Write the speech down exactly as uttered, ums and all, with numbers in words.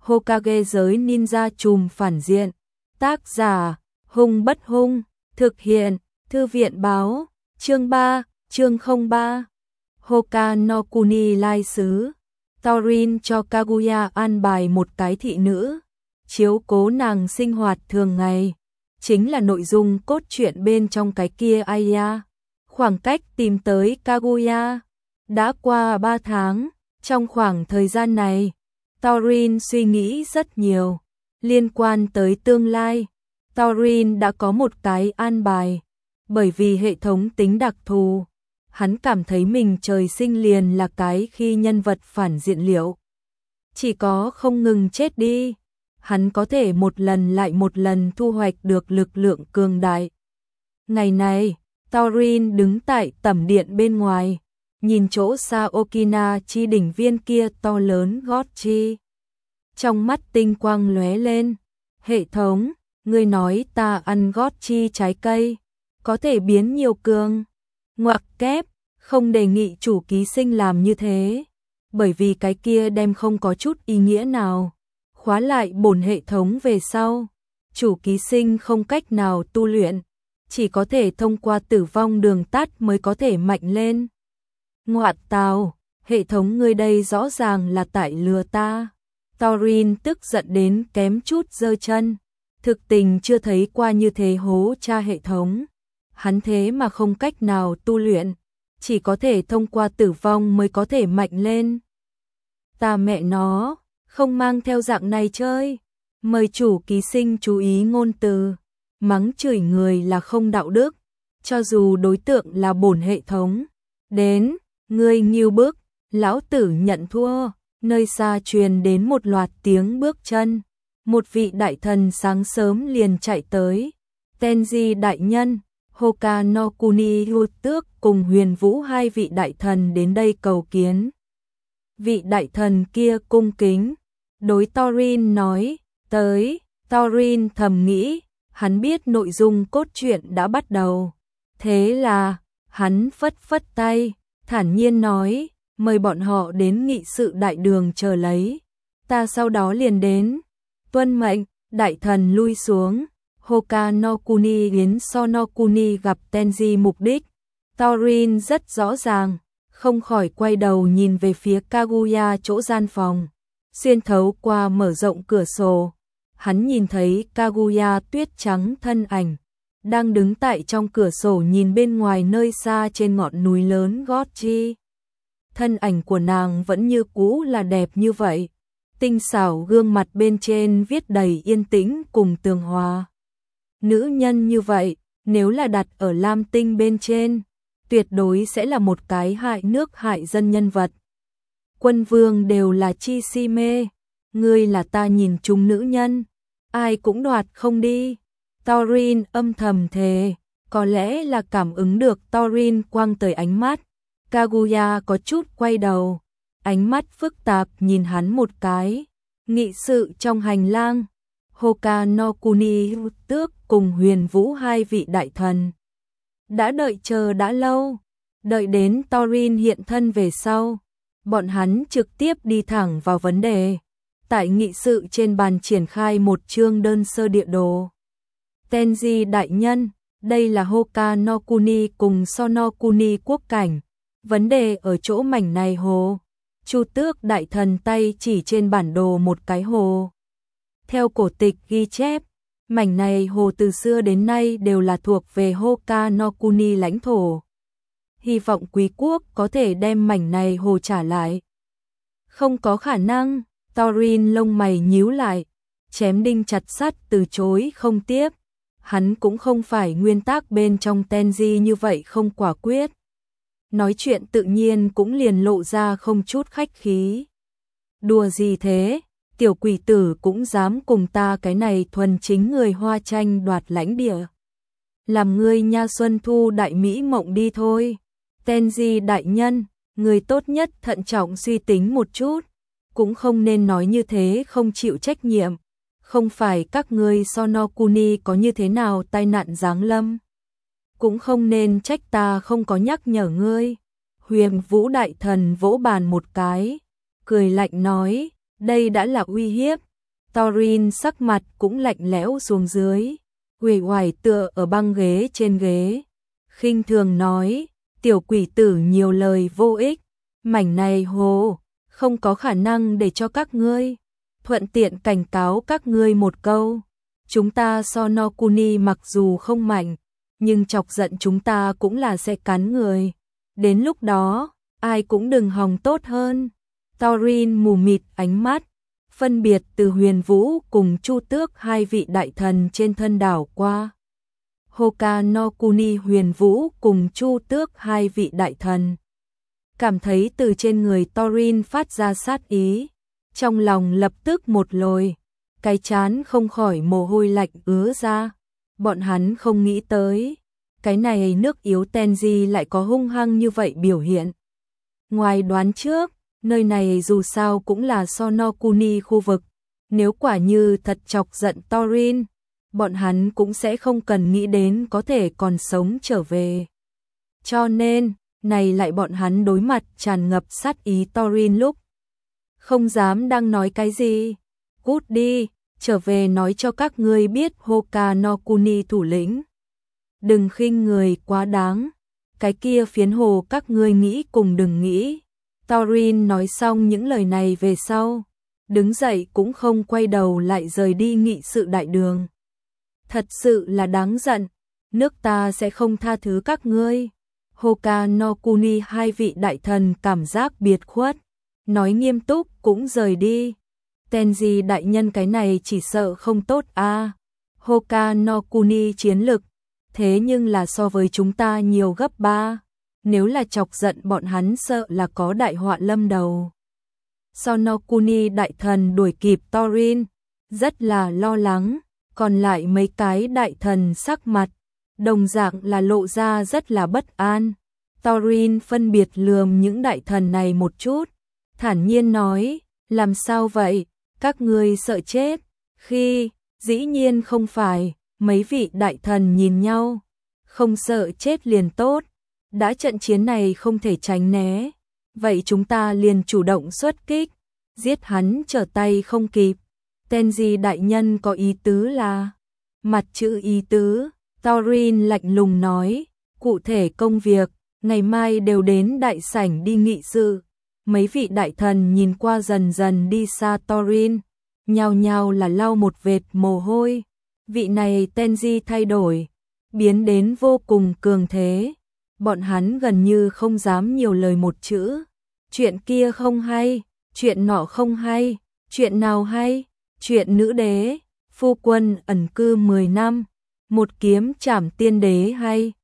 Hokage giới ninja trùm phản diện. Tác giả, Hung Bất Hung, thực hiện, Thư viện báo, chương ba, chương không ba. Hoka no Kuni lai sứ. Thorin cho Kaguya an bài một cái thị nữ, chiếu cố nàng sinh hoạt thường ngày. Chính là nội dung cốt truyện bên trong cái kia Aya. Khoảng cách tìm tới Kaguya đã qua ba tháng. Trong khoảng thời gian này, Thorin suy nghĩ rất nhiều liên quan tới tương lai. Thorin đã có một cái an bài, bởi vì hệ thống tính đặc thù, hắn cảm thấy mình trời sinh liền là cái khi nhân vật phản diện liệu. Chỉ có không ngừng chết đi, hắn có thể một lần lại một lần thu hoạch được lực lượng cường đại. Ngày này, Thorin đứng tại tẩm điện bên ngoài, nhìn chỗ xa Okina chi đỉnh viên kia to lớn gót chi. Trong mắt tinh quang lóe lên. Hệ thống, ngươi nói ta ăn gót chi trái cây, có thể biến nhiều cường. Ngoặc kép, không đề nghị chủ ký sinh làm như thế, bởi vì cái kia đem không có chút ý nghĩa nào. Khóa lại bổn hệ thống về sau, chủ ký sinh không cách nào tu luyện, chỉ có thể thông qua tử vong đường tắt mới có thể mạnh lên. Ngoạn tào, hệ thống ngươi đây rõ ràng là tại lừa ta. Thorin tức giận đến kém chút giơ chân, thực tình chưa thấy qua như thế hố tra hệ thống. Hắn thế mà không cách nào tu luyện, chỉ có thể thông qua tử vong mới có thể mạnh lên. Ta mẹ nó, không mang theo dạng này chơi. Mời chủ ký sinh chú ý ngôn từ, mắng chửi người là không đạo đức, cho dù đối tượng là bổn hệ thống. Đến, ngươi nghiêu bức, lão tử nhận thua. Nơi xa truyền đến một loạt tiếng bước chân, một vị đại thần sáng sớm liền chạy tới. Tenji đại nhân, Hoka no Kuni Hút Tước cùng Huyền Vũ hai vị đại thần đến đây cầu kiến. Vị đại thần kia cung kính, đối Thorin nói, tới. Thorin thầm nghĩ, hắn biết nội dung cốt truyện đã bắt đầu. Thế là, hắn phất phất tay, thản nhiên nói, mời bọn họ đến nghị sự đại đường chờ lấy. Ta sau đó liền đến. Tuân mệnh, đại thần lui xuống. Hoka no Kuni đến So no Kuni gặp Tenji mục đích. Thorin rất rõ ràng, không khỏi quay đầu nhìn về phía Kaguya chỗ gian phòng. Xuyên thấu qua mở rộng cửa sổ, hắn nhìn thấy Kaguya tuyết trắng thân ảnh, đang đứng tại trong cửa sổ nhìn bên ngoài nơi xa trên ngọn núi lớn gót chi. Thân ảnh của nàng vẫn như cũ là đẹp như vậy, tinh xảo gương mặt bên trên viết đầy yên tĩnh cùng tường hòa. Nữ nhân như vậy, nếu là đặt ở Lam Tinh bên trên, tuyệt đối sẽ là một cái hại nước hại dân nhân vật. Quân vương đều là chi si mê, ngươi là ta nhìn chung nữ nhân, ai cũng đoạt không đi. Thorin âm thầm thề, có lẽ là cảm ứng được Thorin quang tới ánh mắt. Kaguya có chút quay đầu, ánh mắt phức tạp nhìn hắn một cái. Nghị sự trong hành lang, Hoka no Kuni Hút Tước cùng Huyền Vũ hai vị đại thần đã đợi chờ đã lâu, đợi đến Thorin hiện thân về sau, bọn hắn trực tiếp đi thẳng vào vấn đề. Tại nghị sự trên bàn triển khai một chương đơn sơ địa đồ. Tenji đại nhân, đây là Hoka no Kuni cùng So no Kuni quốc cảnh. Vấn đề ở chỗ mảnh này hồ. Chu Tước đại thần tay chỉ trên bản đồ một cái hồ. Theo cổ tịch ghi chép, mảnh này hồ từ xưa đến nay đều là thuộc về Hoka no Kuni lãnh thổ. Hy vọng quý quốc có thể đem mảnh này hồ trả lại. Không có khả năng. Thorin lông mày nhíu lại, chém đinh chặt sắt từ chối không tiếp. Hắn cũng không phải nguyên tắc bên trong Tenji như vậy không quả quyết. Nói chuyện tự nhiên cũng liền lộ ra không chút khách khí. Đùa gì thế, tiểu quỷ tử cũng dám cùng ta cái này thuần chính người Hoa tranh đoạt lãnh địa. Làm ngươi nha xuân thu đại mỹ mộng đi thôi. Tenji đại nhân, người tốt nhất thận trọng suy tính một chút, cũng không nên nói như thế không chịu trách nhiệm. Không phải các ngươi So no Kuni có như thế nào tai nạn giáng lâm, cũng không nên trách ta không có nhắc nhở ngươi. Huyền Vũ đại thần vỗ bàn một cái, cười lạnh nói, đây đã là uy hiếp, Thorin sắc mặt cũng lạnh lẽo xuống dưới, uể oải tựa ở băng ghế trên ghế, khinh thường nói, tiểu quỷ tử nhiều lời vô ích, mảnh này hồ, không có khả năng để cho các ngươi, thuận tiện cảnh cáo các ngươi một câu, chúng ta so No Kuni mặc dù không mạnh, nhưng chọc giận chúng ta cũng là sẽ cắn người, đến lúc đó, ai cũng đừng hòng tốt hơn. Thorin mù mịt ánh mắt, phân biệt từ Huyền Vũ cùng Chu Tước hai vị đại thần trên thân đảo qua. Hoka no Kuni Huyền Vũ cùng Chu Tước hai vị đại thần. Cảm thấy từ trên người Thorin phát ra sát ý, trong lòng lập tức một lồi, cái chán không khỏi mồ hôi lạnh ứa ra. Bọn hắn không nghĩ tới, cái này nước yếu Tenji lại có hung hăng như vậy biểu hiện. Ngoài đoán trước, nơi này dù sao cũng là So no Kuni khu vực, nếu quả như thật chọc giận Thorin, bọn hắn cũng sẽ không cần nghĩ đến có thể còn sống trở về. Cho nên, này lại bọn hắn đối mặt tràn ngập sát ý Thorin lúc. Không dám đang nói cái gì, cút đi, trở về nói cho các ngươi biết Hoka no Kuni thủ lĩnh. Đừng khinh người quá đáng, cái kia phiến hồ các ngươi nghĩ cùng đừng nghĩ. Thorin nói xong những lời này về sau, đứng dậy cũng không quay đầu lại rời đi nghị sự đại đường. Thật sự là đáng giận, nước ta sẽ không tha thứ các ngươi. Hoka no Kuni hai vị đại thần cảm giác biệt khuất, nói nghiêm túc cũng rời đi. Tenji đại nhân cái này chỉ sợ không tốt a. À. Hoka no Kuni chiến lực, thế nhưng là so với chúng ta nhiều gấp ba. Nếu là chọc giận bọn hắn sợ là có đại họa lâm đầu. So no Kuni đại thần đuổi kịp Thorin, rất là lo lắng, còn lại mấy cái đại thần sắc mặt, đồng dạng là lộ ra rất là bất an. Thorin phân biệt lườm những đại thần này một chút, thản nhiên nói, làm sao vậy, các ngươi sợ chết, khi, dĩ nhiên không phải, mấy vị đại thần nhìn nhau, không sợ chết liền tốt, đã trận chiến này không thể tránh né, vậy chúng ta liền chủ động xuất kích, giết hắn trở tay không kịp. Tenji đại nhân có ý tứ là, mặt chữ ý tứ, Thorin lạnh lùng nói, cụ thể công việc, ngày mai đều đến đại sảnh đi nghị sự. Mấy vị đại thần nhìn qua dần dần đi xa Thorin, nhao nhao là lau một vệt mồ hôi. Vị này Tenji thay đổi, biến đến vô cùng cường thế. Bọn hắn gần như không dám nhiều lời một chữ. Chuyện kia không hay, chuyện nọ không hay, chuyện nào hay, chuyện nữ đế, phu quân ẩn cư mười năm, một kiếm trảm tiên đế hay.